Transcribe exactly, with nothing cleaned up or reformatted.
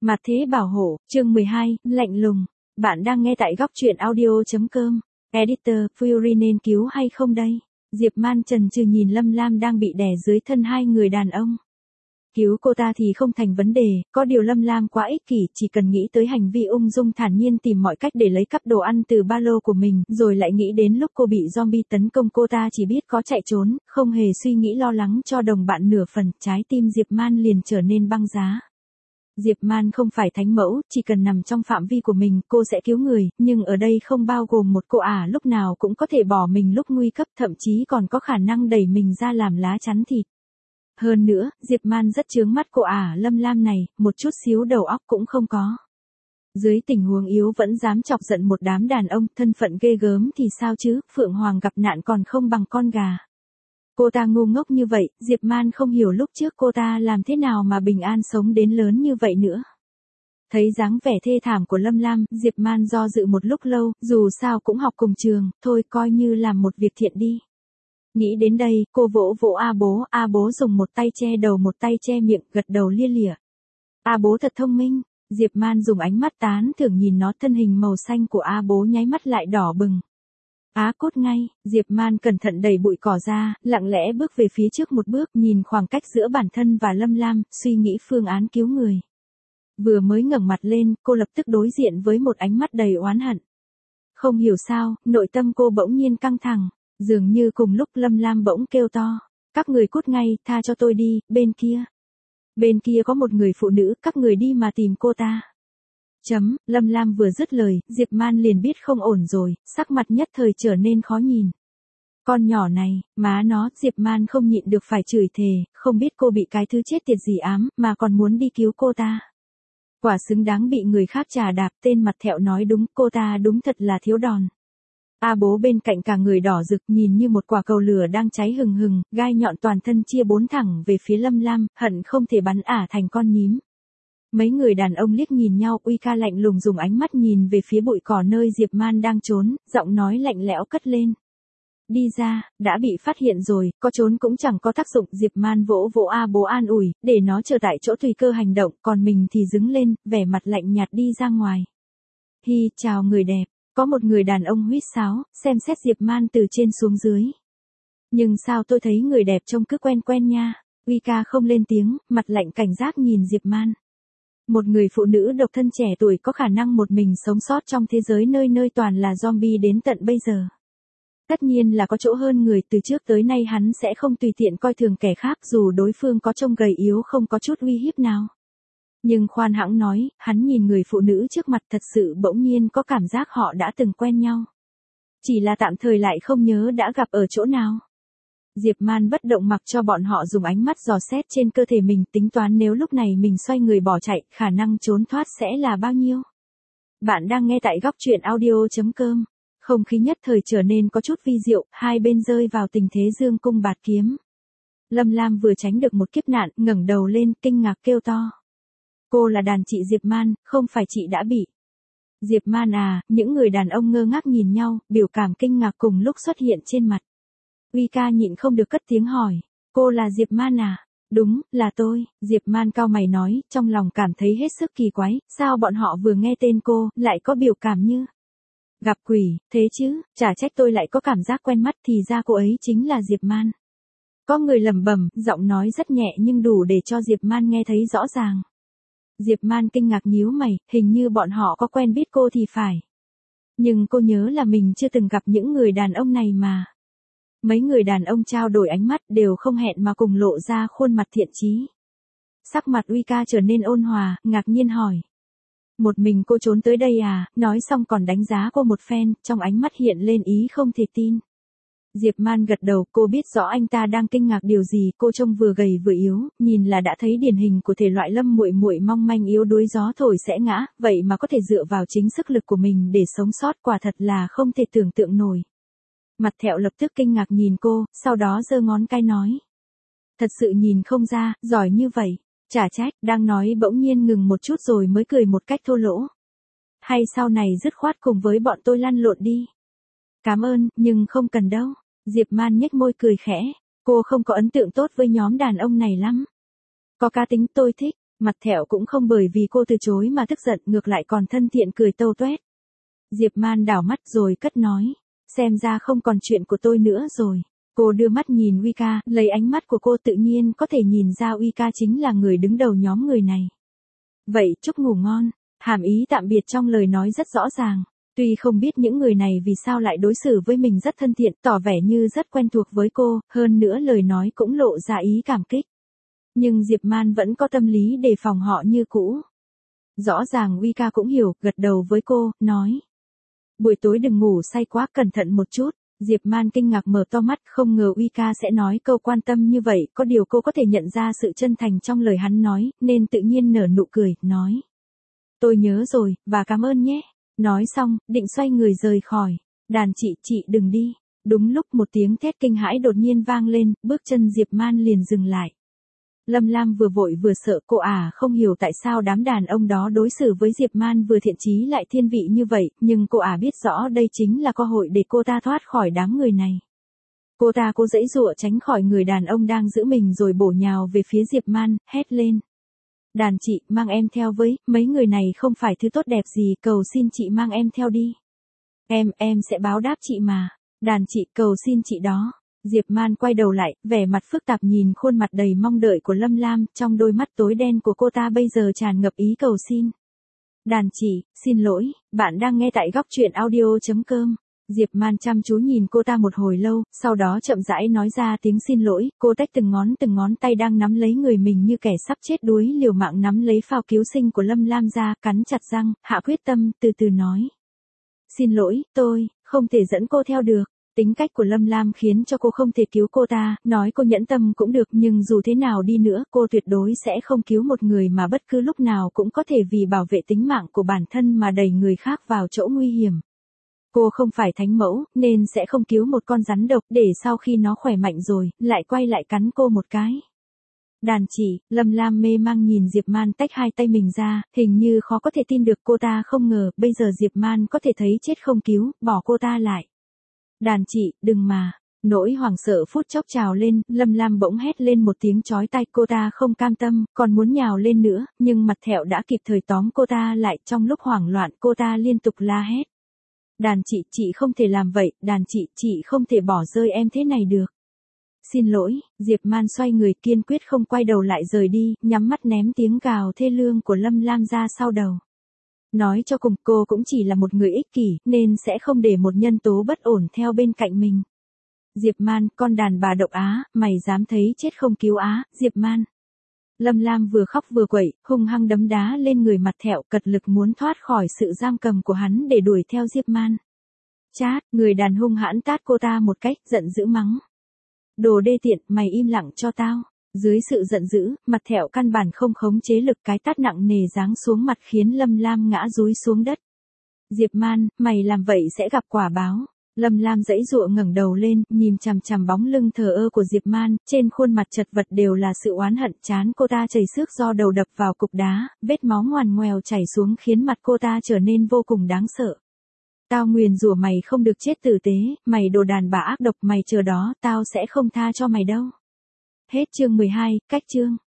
Mặt thế bảo hộ, chương mười hai, lạnh lùng. Bạn đang nghe tại góc truyện audio.com. Editor, Fury nên cứu hay không đây? Diệp Man chần chừ nhìn Lâm Lam đang bị đè dưới thân hai người đàn ông. Cứu cô ta thì không thành vấn đề, có điều Lâm Lam quá ích kỷ, chỉ cần nghĩ tới hành vi ung dung thản nhiên tìm mọi cách để lấy cắp đồ ăn từ ba lô của mình, rồi lại nghĩ đến lúc cô bị zombie tấn công cô ta chỉ biết có chạy trốn, không hề suy nghĩ lo lắng cho đồng bạn nửa phần, trái tim Diệp Man liền trở nên băng giá. Diệp Man không phải thánh mẫu, chỉ cần nằm trong phạm vi của mình, cô sẽ cứu người, nhưng ở đây không bao gồm một cô ả lúc nào cũng có thể bỏ mình lúc nguy cấp, thậm chí còn có khả năng đẩy mình ra làm lá chắn thịt. Hơn nữa, Diệp Man rất chướng mắt cô ả Lâm Lam này, một chút xíu đầu óc cũng không có. Dưới tình huống yếu vẫn dám chọc giận một đám đàn ông, thân phận ghê gớm thì sao chứ, Phượng Hoàng gặp nạn còn không bằng con gà. Cô ta ngu ngốc như vậy, Diệp Man không hiểu lúc trước cô ta làm thế nào mà bình an sống đến lớn như vậy nữa. Thấy dáng vẻ thê thảm của Lâm Lam, Diệp Man do dự một lúc lâu, dù sao cũng học cùng trường, thôi coi như làm một việc thiện đi. Nghĩ đến đây, cô vỗ vỗ A bố, A bố dùng một tay che đầu một tay che miệng, gật đầu lia lịa. A bố thật thông minh, Diệp Man dùng ánh mắt tán thưởng nhìn nó, thân hình màu xanh của A bố nháy mắt lại đỏ bừng. Á cốt ngay, Diệp Man cẩn thận đẩy bụi cỏ ra, lặng lẽ bước về phía trước một bước, nhìn khoảng cách giữa bản thân và Lâm Lam, suy nghĩ phương án cứu người. Vừa mới ngẩng mặt lên, cô lập tức đối diện với một ánh mắt đầy oán hận. Không hiểu sao, nội tâm cô bỗng nhiên căng thẳng, dường như cùng lúc Lâm Lam bỗng kêu to, các người cút ngay, tha cho tôi đi, bên kia. Bên kia có một người phụ nữ, các người đi mà tìm cô ta. Chấm, Lâm Lam vừa dứt lời, Diệp Man liền biết không ổn rồi, sắc mặt nhất thời trở nên khó nhìn. Con nhỏ này, má nó, Diệp Man không nhịn được phải chửi thề, không biết cô bị cái thứ chết tiệt gì ám, mà còn muốn đi cứu cô ta. Quả xứng đáng bị người khác chà đạp, tên mặt thẹo nói đúng, cô ta đúng thật là thiếu đòn. A bố bên cạnh cả người đỏ rực nhìn như một quả cầu lửa đang cháy hừng hừng, gai nhọn toàn thân chia bốn thẳng về phía Lâm Lam, hận không thể bắn ả thành con nhím. Mấy người đàn ông liếc nhìn nhau, Uy Ca lạnh lùng dùng ánh mắt nhìn về phía bụi cỏ nơi Diệp Man đang trốn, giọng nói lạnh lẽo cất lên. Đi ra, đã bị phát hiện rồi, có trốn cũng chẳng có tác dụng. Diệp Man vỗ vỗ A bố an ủi, để nó chờ tại chỗ tùy cơ hành động, còn mình thì đứng lên, vẻ mặt lạnh nhạt đi ra ngoài. Hi, chào người đẹp, có một người đàn ông huýt sáo, xem xét Diệp Man từ trên xuống dưới. Nhưng sao tôi thấy người đẹp trông cứ quen quen nha. Uy Ca không lên tiếng, mặt lạnh cảnh giác nhìn Diệp Man. Một người phụ nữ độc thân trẻ tuổi có khả năng một mình sống sót trong thế giới nơi nơi toàn là zombie đến tận bây giờ. Tất nhiên là có chỗ hơn người, từ trước tới nay hắn sẽ không tùy tiện coi thường kẻ khác dù đối phương có trông gầy yếu không có chút uy hiếp nào. Nhưng khoan hãng nói, hắn nhìn người phụ nữ trước mặt thật sự bỗng nhiên có cảm giác họ đã từng quen nhau. Chỉ là tạm thời lại không nhớ đã gặp ở chỗ nào. Diệp Man bất động mặc cho bọn họ dùng ánh mắt dò xét trên cơ thể mình, tính toán nếu lúc này mình xoay người bỏ chạy, khả năng trốn thoát sẽ là bao nhiêu. Bạn đang nghe tại góc truyện audio.com. Không khí nhất thời trở nên có chút vi diệu, hai bên rơi vào tình thế dương cung bạt kiếm. Lâm Lam vừa tránh được một kiếp nạn, ngẩng đầu lên, kinh ngạc kêu to. Cô là đàn chị Diệp Man, không phải chị đã bị. Diệp Man à, những người đàn ông ngơ ngác nhìn nhau, biểu cảm kinh ngạc cùng lúc xuất hiện trên mặt. Uy Ca nhịn không được cất tiếng hỏi, cô là Diệp Man à? Đúng, là tôi, Diệp Man cau mày nói, trong lòng cảm thấy hết sức kỳ quái, sao bọn họ vừa nghe tên cô, lại có biểu cảm như gặp quỷ, thế chứ, chả trách tôi lại có cảm giác quen mắt, thì ra cô ấy chính là Diệp Man. Có người lẩm bẩm, giọng nói rất nhẹ nhưng đủ để cho Diệp Man nghe thấy rõ ràng. Diệp Man kinh ngạc nhíu mày, hình như bọn họ có quen biết cô thì phải. Nhưng cô nhớ là mình chưa từng gặp những người đàn ông này mà. Mấy người đàn ông trao đổi ánh mắt đều không hẹn mà cùng lộ ra khuôn mặt thiện chí. Sắc mặt Uy Ca trở nên ôn hòa, ngạc nhiên hỏi. Một mình cô trốn tới đây à, nói xong còn đánh giá cô một phen, trong ánh mắt hiện lên ý không thể tin. Diệp Man gật đầu, cô biết rõ anh ta đang kinh ngạc điều gì, cô trông vừa gầy vừa yếu, nhìn là đã thấy điển hình của thể loại Lâm muội muội mong manh yếu đuối gió thổi sẽ ngã, vậy mà có thể dựa vào chính sức lực của mình để sống sót, quả thật là không thể tưởng tượng nổi. Mặt thẹo lập tức kinh ngạc nhìn cô, sau đó giơ ngón cái nói. Thật sự nhìn không ra, giỏi như vậy, chả trách, đang nói bỗng nhiên ngừng một chút rồi mới cười một cách thô lỗ. Hay sau này dứt khoát cùng với bọn tôi lăn lộn đi. Cảm ơn, nhưng không cần đâu. Diệp Man nhếch môi cười khẽ, cô không có ấn tượng tốt với nhóm đàn ông này lắm. Có cá tính tôi thích, Mặt thẹo cũng không bởi vì cô từ chối mà tức giận, ngược lại còn thân thiện cười tâu toét. Diệp Man đảo mắt rồi cất nói, xem ra không còn chuyện của tôi nữa rồi. Cô đưa mắt nhìn Uy Ca, lấy ánh mắt của cô tự nhiên có thể nhìn ra Uy Ca chính là người đứng đầu nhóm người này. Vậy chúc ngủ ngon, hàm ý tạm biệt trong lời nói rất rõ ràng. Tuy không biết những người này vì sao lại đối xử với mình rất thân thiện, tỏ vẻ như rất quen thuộc với cô, hơn nữa lời nói cũng lộ ra ý cảm kích. Nhưng Diệp Man vẫn có tâm lý đề phòng họ như cũ. Rõ ràng Uy Ca cũng hiểu, gật đầu với cô, nói. Buổi tối đừng ngủ say quá, cẩn thận một chút. Diệp Man kinh ngạc mở to mắt, không ngờ Uy Ca sẽ nói câu quan tâm như vậy, có điều cô có thể nhận ra sự chân thành trong lời hắn nói, nên tự nhiên nở nụ cười, nói. Tôi nhớ rồi, và cảm ơn nhé. Nói xong, định xoay người rời khỏi. Đàn chị, chị đừng đi. Đúng lúc một tiếng thét kinh hãi đột nhiên vang lên, bước chân Diệp Man liền dừng lại. Lâm Lam vừa vội vừa sợ, cô à không hiểu tại sao đám đàn ông đó đối xử với Diệp Man vừa thiện chí lại thiên vị như vậy, nhưng cô à biết rõ đây chính là cơ hội để cô ta thoát khỏi đám người này. Cô ta cố giãy giụa tránh khỏi người đàn ông đang giữ mình rồi bổ nhào về phía Diệp Man, hét lên. Đàn chị, mang em theo với, mấy người này không phải thứ tốt đẹp gì, cầu xin chị mang em theo đi. Em, em sẽ báo đáp chị mà. Đàn chị, cầu xin chị đó. Diệp Man quay đầu lại, vẻ mặt phức tạp nhìn khuôn mặt đầy mong đợi của Lâm Lam, trong đôi mắt tối đen của cô ta bây giờ tràn ngập ý cầu xin. Đàn chị, xin lỗi, bạn đang nghe tại góc truyện audio chấm com. Diệp Man chăm chú nhìn cô ta một hồi lâu, sau đó chậm rãi nói ra tiếng xin lỗi, cô tách từng ngón từng ngón tay đang nắm lấy người mình như kẻ sắp chết đuối liều mạng nắm lấy phao cứu sinh của Lâm Lam ra, cắn chặt răng, hạ quyết tâm, từ từ nói. Xin lỗi, tôi, không thể dẫn cô theo được. Tính cách của Lâm Lam khiến cho cô không thể cứu cô ta, nói cô nhẫn tâm cũng được nhưng dù thế nào đi nữa cô tuyệt đối sẽ không cứu một người mà bất cứ lúc nào cũng có thể vì bảo vệ tính mạng của bản thân mà đẩy người khác vào chỗ nguy hiểm. Cô không phải thánh mẫu, nên sẽ không cứu một con rắn độc để sau khi nó khỏe mạnh rồi, lại quay lại cắn cô một cái. Đàn chị, Lâm Lam mê mang nhìn Diệp Man tách hai tay mình ra, hình như khó có thể tin được cô ta không ngờ, bây giờ Diệp Man có thể thấy chết không cứu, bỏ cô ta lại. Đàn chị, đừng mà. Nỗi hoảng sợ phút chốc trào lên, Lâm Lam bỗng hét lên một tiếng chói tai, cô ta không cam tâm, còn muốn nhào lên nữa, nhưng mặt thẹo đã kịp thời tóm cô ta lại, trong lúc hoảng loạn cô ta liên tục la hét. Đàn chị, chị không thể làm vậy, đàn chị, chị không thể bỏ rơi em thế này được. Xin lỗi, Diệp Man xoay người kiên quyết không quay đầu lại rời đi, nhắm mắt ném tiếng gào thê lương của Lâm Lam ra sau đầu. Nói cho cùng cô cũng chỉ là một người ích kỷ, nên sẽ không để một nhân tố bất ổn theo bên cạnh mình. Diệp Man, con đàn bà độc á, mày dám thấy chết không cứu á, Diệp Man. Lâm Lam vừa khóc vừa quẩy, hung hăng đấm đá lên người mặt thẹo, cật lực muốn thoát khỏi sự giam cầm của hắn để đuổi theo Diệp Man. Chát, người đàn hung hãn tát cô ta một cách, giận dữ mắng. Đồ đê tiện, mày im lặng cho tao. Dưới sự giận dữ, mặt thẹo căn bản không khống chế lực, cái tát nặng nề giáng xuống mặt khiến Lâm Lam ngã dúi xuống đất. Diệp Man, mày làm vậy sẽ gặp quả báo. Lâm Lam giãy giụa ngẩng đầu lên, nhìn chằm chằm bóng lưng thờ ơ của Diệp Man, trên khuôn mặt chật vật đều là sự oán hận, trán cô ta chảy xước do đầu đập vào cục đá, vết máu ngoằn ngoèo chảy xuống khiến mặt cô ta trở nên vô cùng đáng sợ. Tao nguyền rủa mày không được chết tử tế, mày đồ đàn bà ác độc, mày chờ đó, tao sẽ không tha cho mày đâu. Hết chương mười hai, cách chương.